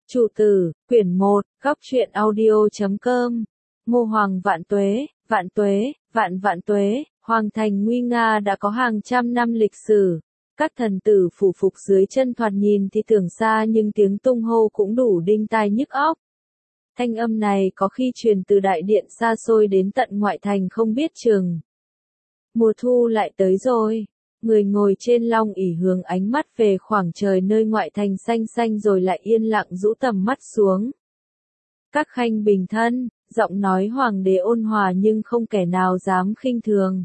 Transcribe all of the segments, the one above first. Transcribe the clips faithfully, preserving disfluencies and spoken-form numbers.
Chủ tử, quyển một, góc truyện audio chấm com. Ngô Hoàng vạn tuế, vạn tuế, vạn vạn tuế, Hoàng thành nguy nga đã có hàng trăm năm lịch sử. Các thần tử phủ phục dưới chân thoạt nhìn thì tưởng xa nhưng tiếng tung hô cũng đủ đinh tai nhức óc. Thanh âm này có khi truyền từ đại điện xa xôi đến tận ngoại thành không biết chừng. Mùa thu lại tới rồi. Người ngồi trên long ỷ hướng ánh mắt về khoảng trời nơi ngoại thành xanh xanh rồi lại yên lặng rũ tầm mắt xuống. Các khanh bình thân, giọng nói hoàng đế ôn hòa nhưng không kẻ nào dám khinh thường.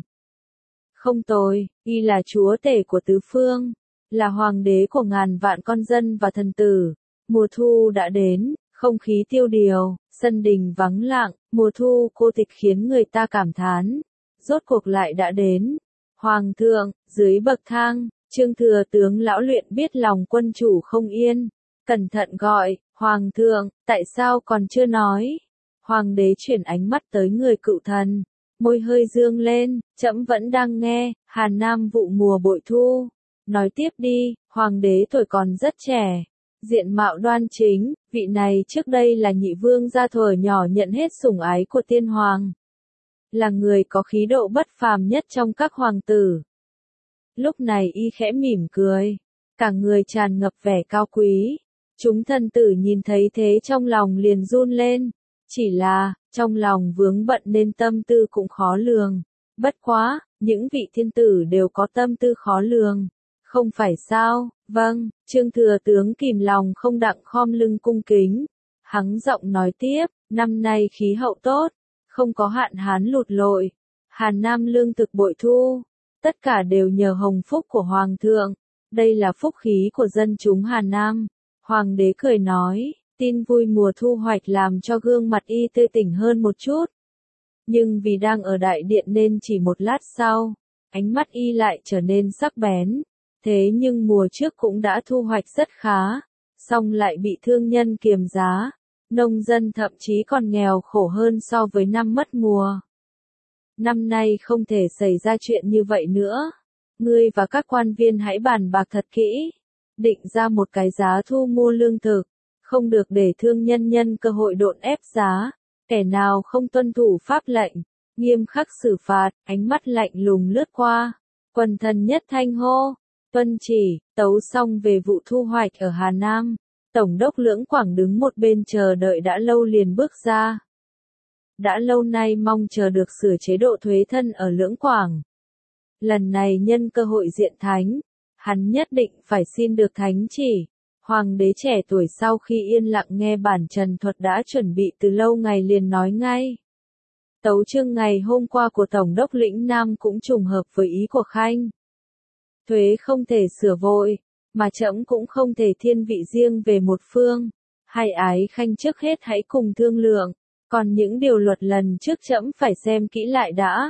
Không tồi, y là chúa tể của tứ phương, là hoàng đế của ngàn vạn con dân và thần tử. Mùa thu đã đến, không khí tiêu điều, sân đình vắng lặng, mùa thu cô tịch khiến người ta cảm thán. Rốt cuộc lại đã đến. Hoàng thượng, dưới bậc thang, Trương thừa tướng lão luyện biết lòng quân chủ không yên. Cẩn thận gọi, Hoàng thượng, tại sao còn chưa nói? Hoàng đế chuyển ánh mắt tới người cựu thần. Môi hơi dương lên, trẫm vẫn đang nghe, Hà Nam vụ mùa bội thu. Nói tiếp đi, Hoàng đế tuổi còn rất trẻ. Diện mạo đoan chính, vị này trước đây là nhị vương gia thuở nhỏ nhận hết sủng ái của tiên hoàng. Là người có khí độ bất phàm nhất trong các hoàng tử. Lúc này y khẽ mỉm cười, cả người tràn ngập vẻ cao quý. Chúng thần tử nhìn thấy thế trong lòng liền run lên, chỉ là, trong lòng vướng bận nên tâm tư cũng khó lường. Bất quá, những vị thiên tử đều có tâm tư khó lường, không phải sao? Vâng, Trương thừa tướng kìm lòng không đặng khom lưng cung kính. Hắng giọng nói tiếp, năm nay khí hậu tốt. Không có hạn hán lụt lội, Hà Nam lương thực bội thu, tất cả đều nhờ hồng phúc của Hoàng thượng, đây là phúc khí của dân chúng Hà Nam. Hoàng đế cười nói, tin vui mùa thu hoạch làm cho gương mặt y tươi tỉnh hơn một chút. Nhưng vì đang ở đại điện nên chỉ một lát sau, ánh mắt y lại trở nên sắc bén. Thế nhưng mùa trước cũng đã thu hoạch rất khá, song lại bị thương nhân kiềm giá. Nông dân thậm chí còn nghèo khổ hơn so với năm mất mùa. Năm nay không thể xảy ra chuyện như vậy nữa. Ngươi và các quan viên hãy bàn bạc thật kỹ. Định ra một cái giá thu mua lương thực. Không được để thương nhân nhân cơ hội độn ép giá. Kẻ nào không tuân thủ pháp lệnh, nghiêm khắc xử phạt. Ánh mắt lạnh lùng lướt qua. Quần thần nhất thanh hô. Tuân chỉ, tấu xong về vụ thu hoạch ở Hà Nam. Tổng đốc Lưỡng Quảng đứng một bên chờ đợi đã lâu liền bước ra. Đã lâu nay mong chờ được sửa chế độ thuế thân ở Lưỡng Quảng. Lần này nhân cơ hội diện thánh, hắn nhất định phải xin được thánh chỉ. Hoàng đế trẻ tuổi sau khi yên lặng nghe bản trần thuật đã chuẩn bị từ lâu ngày liền nói ngay. Tấu chương ngày hôm qua của Tổng đốc lĩnh Nam cũng trùng hợp với ý của Khanh. Thuế không thể sửa vội. Mà trẫm cũng không thể thiên vị riêng về một phương. Hai ái khanh trước hết hãy cùng thương lượng. Còn những điều luật lần trước trẫm phải xem kỹ lại đã.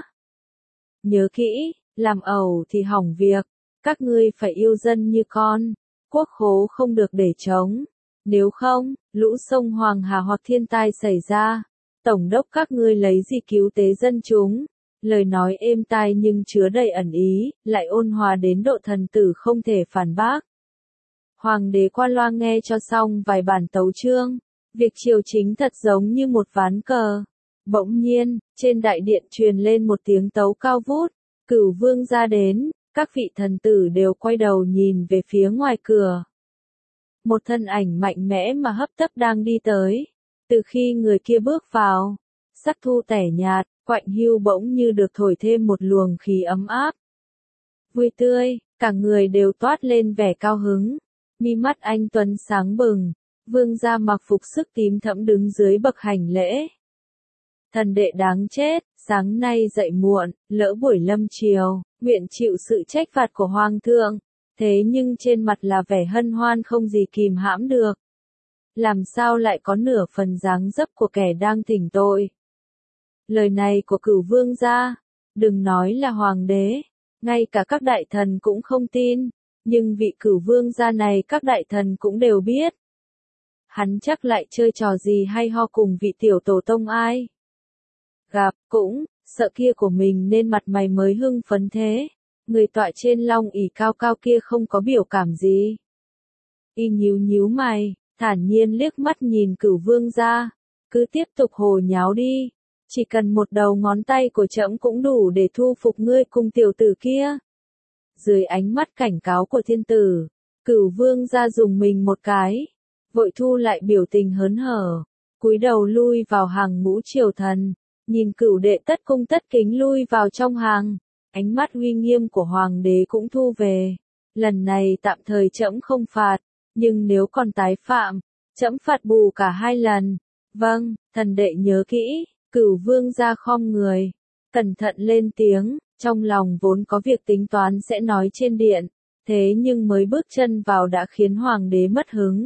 Nhớ kỹ, làm ẩu thì hỏng việc. Các ngươi phải yêu dân như con. Quốc khố không được để trống. Nếu không, lũ sông Hoàng Hà hoặc thiên tai xảy ra. Tổng đốc các ngươi lấy gì cứu tế dân chúng. Lời nói êm tai nhưng chứa đầy ẩn ý, lại ôn hòa đến độ thần tử không thể phản bác. Hoàng đế qua loa nghe cho xong vài bản tấu chương, việc triều chính thật giống như một ván cờ. Bỗng nhiên, trên đại điện truyền lên một tiếng tấu cao vút, Cửu vương ra đến, các vị thần tử đều quay đầu nhìn về phía ngoài cửa. Một thân ảnh mạnh mẽ mà hấp tấp đang đi tới. Từ khi người kia bước vào, sắc thu tẻ nhạt, Quạnh Hưu bỗng như được thổi thêm một luồng khí ấm áp. Vui tươi, cả người đều toát lên vẻ cao hứng. Mi mắt anh tuấn sáng bừng, vương gia mặc phục sức tím thẫm đứng dưới bậc hành lễ. Thần đệ đáng chết, sáng nay dậy muộn, lỡ buổi lâm chiều, nguyện chịu sự trách phạt của hoàng thượng. Thế nhưng trên mặt là vẻ hân hoan không gì kìm hãm được. Làm sao lại có nửa phần dáng dấp của kẻ đang thỉnh tội. Lời này của Cửu vương gia, đừng nói là hoàng đế, ngay cả các đại thần cũng không tin. Nhưng vị Cửu vương gia này các đại thần cũng đều biết. Hắn chắc lại chơi trò gì hay ho cùng vị tiểu tổ tông ai. Gặp, cũng, sợ kia của mình nên mặt mày mới hưng phấn thế. Người tọa trên long ỷ cao cao kia không có biểu cảm gì. Y nhíu nhíu mày, thản nhiên liếc mắt nhìn Cửu Vương gia, cứ tiếp tục hồ nháo đi, chỉ cần một đầu ngón tay của trẫm cũng đủ để thu phục ngươi cùng tiểu tử kia. Dưới ánh mắt cảnh cáo của thiên tử, Cửu Vương gia dùng mình một cái, vội thu lại biểu tình hớn hở, cúi đầu lui vào hàng ngũ triều thần, nhìn Cửu đệ tất cung tất kính lui vào trong hàng, ánh mắt uy nghiêm của hoàng đế cũng thu về. Lần này tạm thời trẫm không phạt, nhưng nếu còn tái phạm, trẫm phạt bù cả hai lần. Vâng, thần đệ nhớ kỹ. Cửu Vương gia khom người, cẩn thận lên tiếng, trong lòng vốn có việc tính toán sẽ nói trên điện, thế nhưng mới bước chân vào đã khiến hoàng đế mất hứng.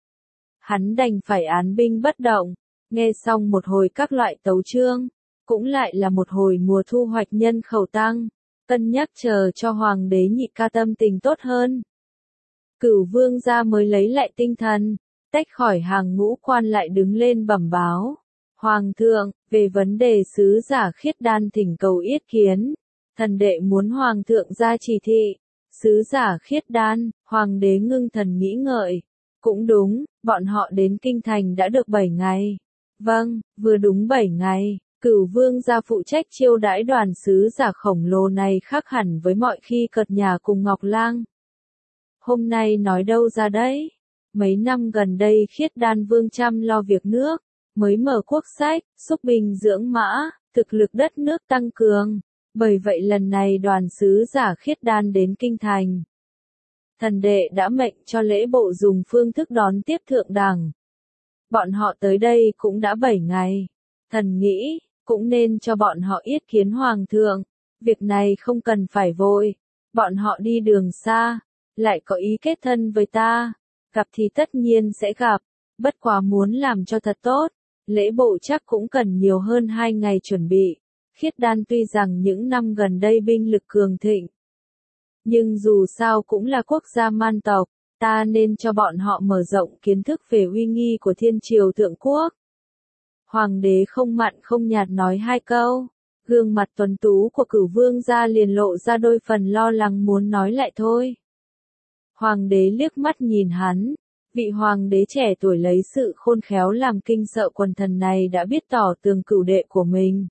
Hắn đành phải án binh bất động, nghe xong một hồi các loại tấu chương, cũng lại là một hồi mùa thu hoạch nhân khẩu tăng, cân nhắc chờ cho hoàng đế Nhị Ca tâm tình tốt hơn. Cửu Vương gia mới lấy lại tinh thần, tách khỏi hàng ngũ quan lại đứng lên bẩm báo. Hoàng thượng, về vấn đề sứ giả Khiết Đan thỉnh cầu yết kiến, thần đệ muốn hoàng thượng ra chỉ thị. Sứ giả Khiết Đan, hoàng đế ngưng thần nghĩ ngợi. Cũng đúng, bọn họ đến kinh thành đã được bảy ngày. Vâng, vừa đúng bảy ngày, Cửu Vương gia phụ trách chiêu đãi đoàn sứ giả khổng lồ này khác hẳn với mọi khi cợt nhả cùng Ngọc Lang. Hôm nay nói đâu ra đấy? Mấy năm gần đây Khiết Đan Vương chăm lo việc nước, mới mở quốc sách, xúc binh dưỡng mã, thực lực đất nước tăng cường. Bởi vậy lần này đoàn sứ giả Khiết Đan đến kinh thành. Thần đệ đã mệnh cho lễ bộ dùng phương thức đón tiếp thượng đẳng. Bọn họ tới đây cũng đã bảy ngày. Thần nghĩ, cũng nên cho bọn họ yết kiến hoàng thượng. Việc này không cần phải vội. Bọn họ đi đường xa, lại có ý kết thân với ta. Gặp thì tất nhiên sẽ gặp, bất quá muốn làm cho thật tốt. Lễ bộ chắc cũng cần nhiều hơn hai ngày chuẩn bị. Khiết Đan tuy rằng những năm gần đây binh lực cường thịnh, nhưng dù sao cũng là quốc gia man tộc, ta nên cho bọn họ mở rộng kiến thức về uy nghi của thiên triều thượng quốc. Hoàng đế không mặn không nhạt nói hai câu, gương mặt tuấn tú của Cửu Vương gia liền lộ ra đôi phần lo lắng muốn nói lại thôi. Hoàng đế liếc mắt nhìn hắn, vị hoàng đế trẻ tuổi lấy sự khôn khéo làm kinh sợ quần thần này đã biết tỏ tường Cửu đệ của mình.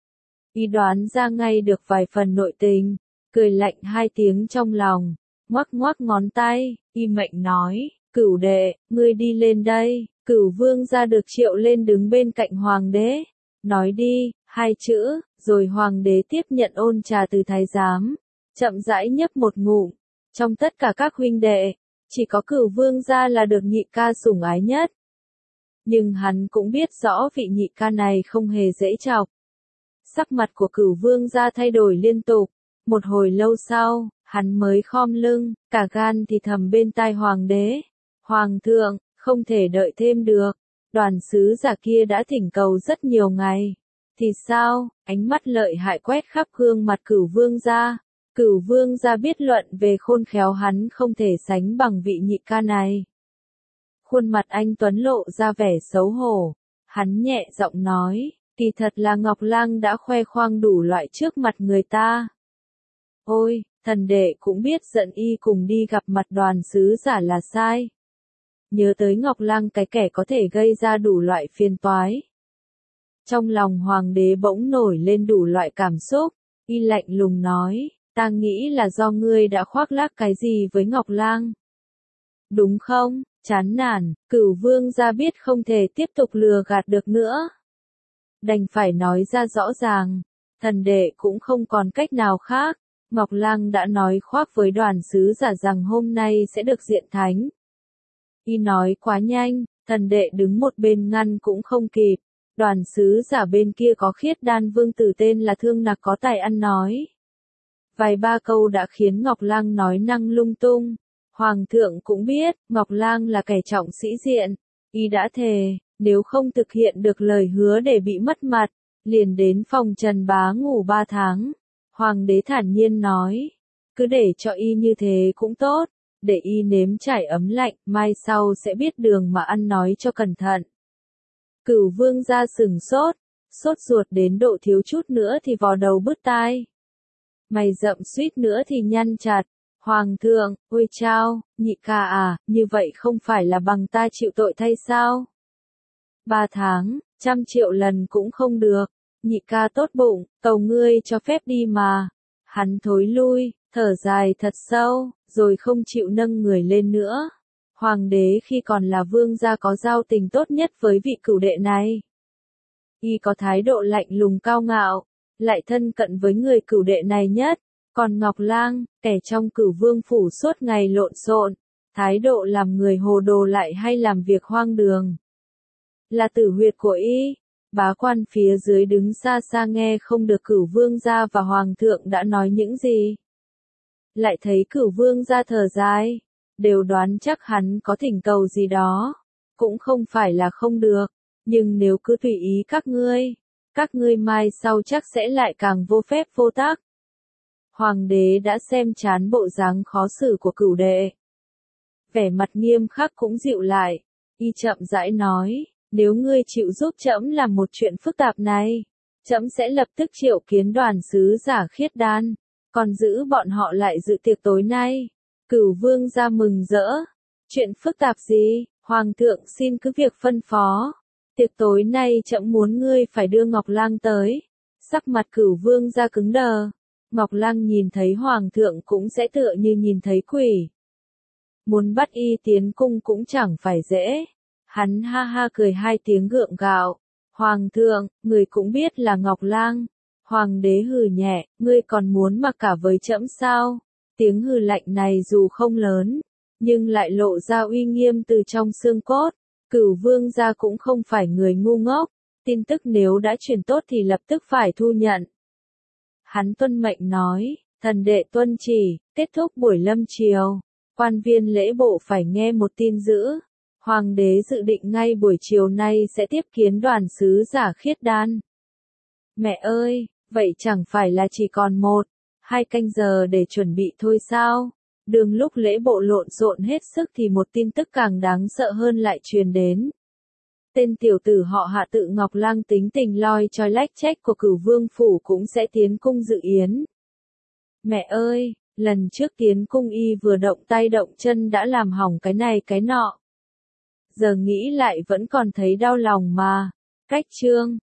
Y đoán ra ngay được vài phần nội tình, cười lạnh hai tiếng trong lòng, ngoắc ngoắc ngón tay, y mệnh nói, Cửu đệ, ngươi đi lên đây. Cửu Vương gia được triệu lên đứng bên cạnh hoàng đế, nói đi, hai chữ, rồi hoàng đế tiếp nhận ôn trà từ thái giám, chậm rãi nhấp một ngụm. Trong tất cả các huynh đệ, chỉ có Cửu Vương gia là được Nhị Ca sủng ái nhất. Nhưng hắn cũng biết rõ vị Nhị Ca này không hề dễ chọc. Sắc mặt của Cửu Vương gia thay đổi liên tục, một hồi lâu sau, hắn mới khom lưng, cả gan thì thầm bên tai hoàng đế. Hoàng thượng, không thể đợi thêm được, đoàn sứ giả kia đã thỉnh cầu rất nhiều ngày. Thì sao? Ánh mắt lợi hại quét khắp gương mặt Cửu Vương gia. Cửu Vương gia biết luận về khôn khéo hắn không thể sánh bằng vị Nhị Ca này. Khuôn mặt anh tuấn lộ ra vẻ xấu hổ, hắn nhẹ giọng nói, kỳ thật là Ngọc Lang đã khoe khoang đủ loại trước mặt người ta. Ôi, thần đệ cũng biết giận y cùng đi gặp mặt đoàn sứ giả là sai. Nhớ tới Ngọc Lang cái kẻ có thể gây ra đủ loại phiền toái. Trong lòng hoàng đế bỗng nổi lên đủ loại cảm xúc, y lạnh lùng nói, ta nghĩ là do ngươi đã khoác lác cái gì với Ngọc Lang. Đúng không? Chán nản, Cửu Vương gia biết không thể tiếp tục lừa gạt được nữa. Đành phải nói ra rõ ràng, thần đệ cũng không còn cách nào khác. Ngọc Lang đã nói khoác với đoàn sứ giả rằng hôm nay sẽ được diện thánh. Y nói quá nhanh, thần đệ đứng một bên ngăn cũng không kịp. Đoàn sứ giả bên kia có Khiết Đan vương tử tên là Thương Nặc có tài ăn nói. Vài ba câu đã khiến Ngọc Lang nói năng lung tung. Hoàng thượng cũng biết, Ngọc Lang là kẻ trọng sĩ diện. Y đã thề, nếu không thực hiện được lời hứa để bị mất mặt, liền đến phòng Trần Bá ngủ ba tháng. Hoàng đế thản nhiên nói, cứ để cho y như thế cũng tốt, để y nếm trải ấm lạnh, mai sau sẽ biết đường mà ăn nói cho cẩn thận. Cửu Vương gia sừng sốt, sốt ruột đến độ thiếu chút nữa thì vò đầu bứt tai. Mày rậm suýt nữa thì nhăn chặt, Hoàng thượng, ôi chao, nhị ca à, như vậy không phải là bằng ta chịu tội thay sao? Ba tháng, trăm triệu lần cũng không được. Nhị ca tốt bụng, cầu ngươi cho phép đi mà. Hắn thối lui, thở dài thật sâu, rồi không chịu nâng người lên nữa. Hoàng đế khi còn là vương gia có giao tình tốt nhất với vị cửu đệ này. Y có thái độ lạnh lùng cao ngạo, lại thân cận với người cửu đệ này nhất. Còn Ngọc Lang, kẻ trong Cửu Vương phủ suốt ngày lộn xộn, thái độ làm người hồ đồ lại hay làm việc hoang đường. Là tử huyệt của y. Bá quan phía dưới đứng xa xa nghe không được Cửu Vương gia và Hoàng thượng đã nói những gì. Lại thấy Cửu Vương gia thở dài, đều đoán chắc hắn có thỉnh cầu gì đó. Cũng không phải là không được, nhưng nếu cứ tùy ý các ngươi, các ngươi mai sau chắc sẽ lại càng vô phép vô tác. Hoàng đế đã xem chán bộ dáng khó xử của cửu đệ. Vẻ mặt nghiêm khắc cũng dịu lại, y chậm rãi nói, nếu ngươi chịu giúp trẫm làm một chuyện phức tạp này, trẫm sẽ lập tức triệu kiến đoàn sứ giả khiết đan, còn giữ bọn họ lại dự tiệc tối nay. Cửu vương gia mừng rỡ. Chuyện phức tạp gì? Hoàng thượng xin cứ việc phân phó. Tiệc tối nay trẫm muốn ngươi phải đưa Ngọc Lang tới. Sắc mặt cửu vương gia cứng đờ. Ngọc Lang nhìn thấy hoàng thượng cũng sẽ tựa như nhìn thấy quỷ. Muốn bắt y tiến cung cũng chẳng phải dễ. Hắn ha ha cười hai tiếng gượng gạo. Hoàng thượng, người cũng biết là Ngọc Lang. Hoàng đế hừ nhẹ, ngươi còn muốn mặc cả với trẫm sao? Tiếng hừ lạnh này dù không lớn, nhưng lại lộ ra uy nghiêm từ trong xương cốt. Cửu vương gia cũng không phải người ngu ngốc. Tin tức nếu đã truyền tốt thì lập tức phải thu nhận. Hắn tuân mệnh nói, thần đệ tuân chỉ, kết thúc buổi lâm triều. Quan viên lễ bộ phải nghe một tin dữ. Hoàng đế dự định ngay buổi chiều nay sẽ tiếp kiến đoàn sứ giả khiết đan. Mẹ ơi, vậy chẳng phải là chỉ còn một, hai canh giờ để chuẩn bị thôi sao? Đường lúc lễ bộ lộn xộn hết sức thì một tin tức càng đáng sợ hơn lại truyền đến. Tên tiểu tử họ Hạ tự Ngọc Lang tính tình loi choi lách chách của Cửu Vương phủ cũng sẽ tiến cung dự yến. Mẹ ơi, lần trước tiến cung y vừa động tay động chân đã làm hỏng cái này cái nọ. Giờ nghĩ lại vẫn còn thấy đau lòng mà. Cách chương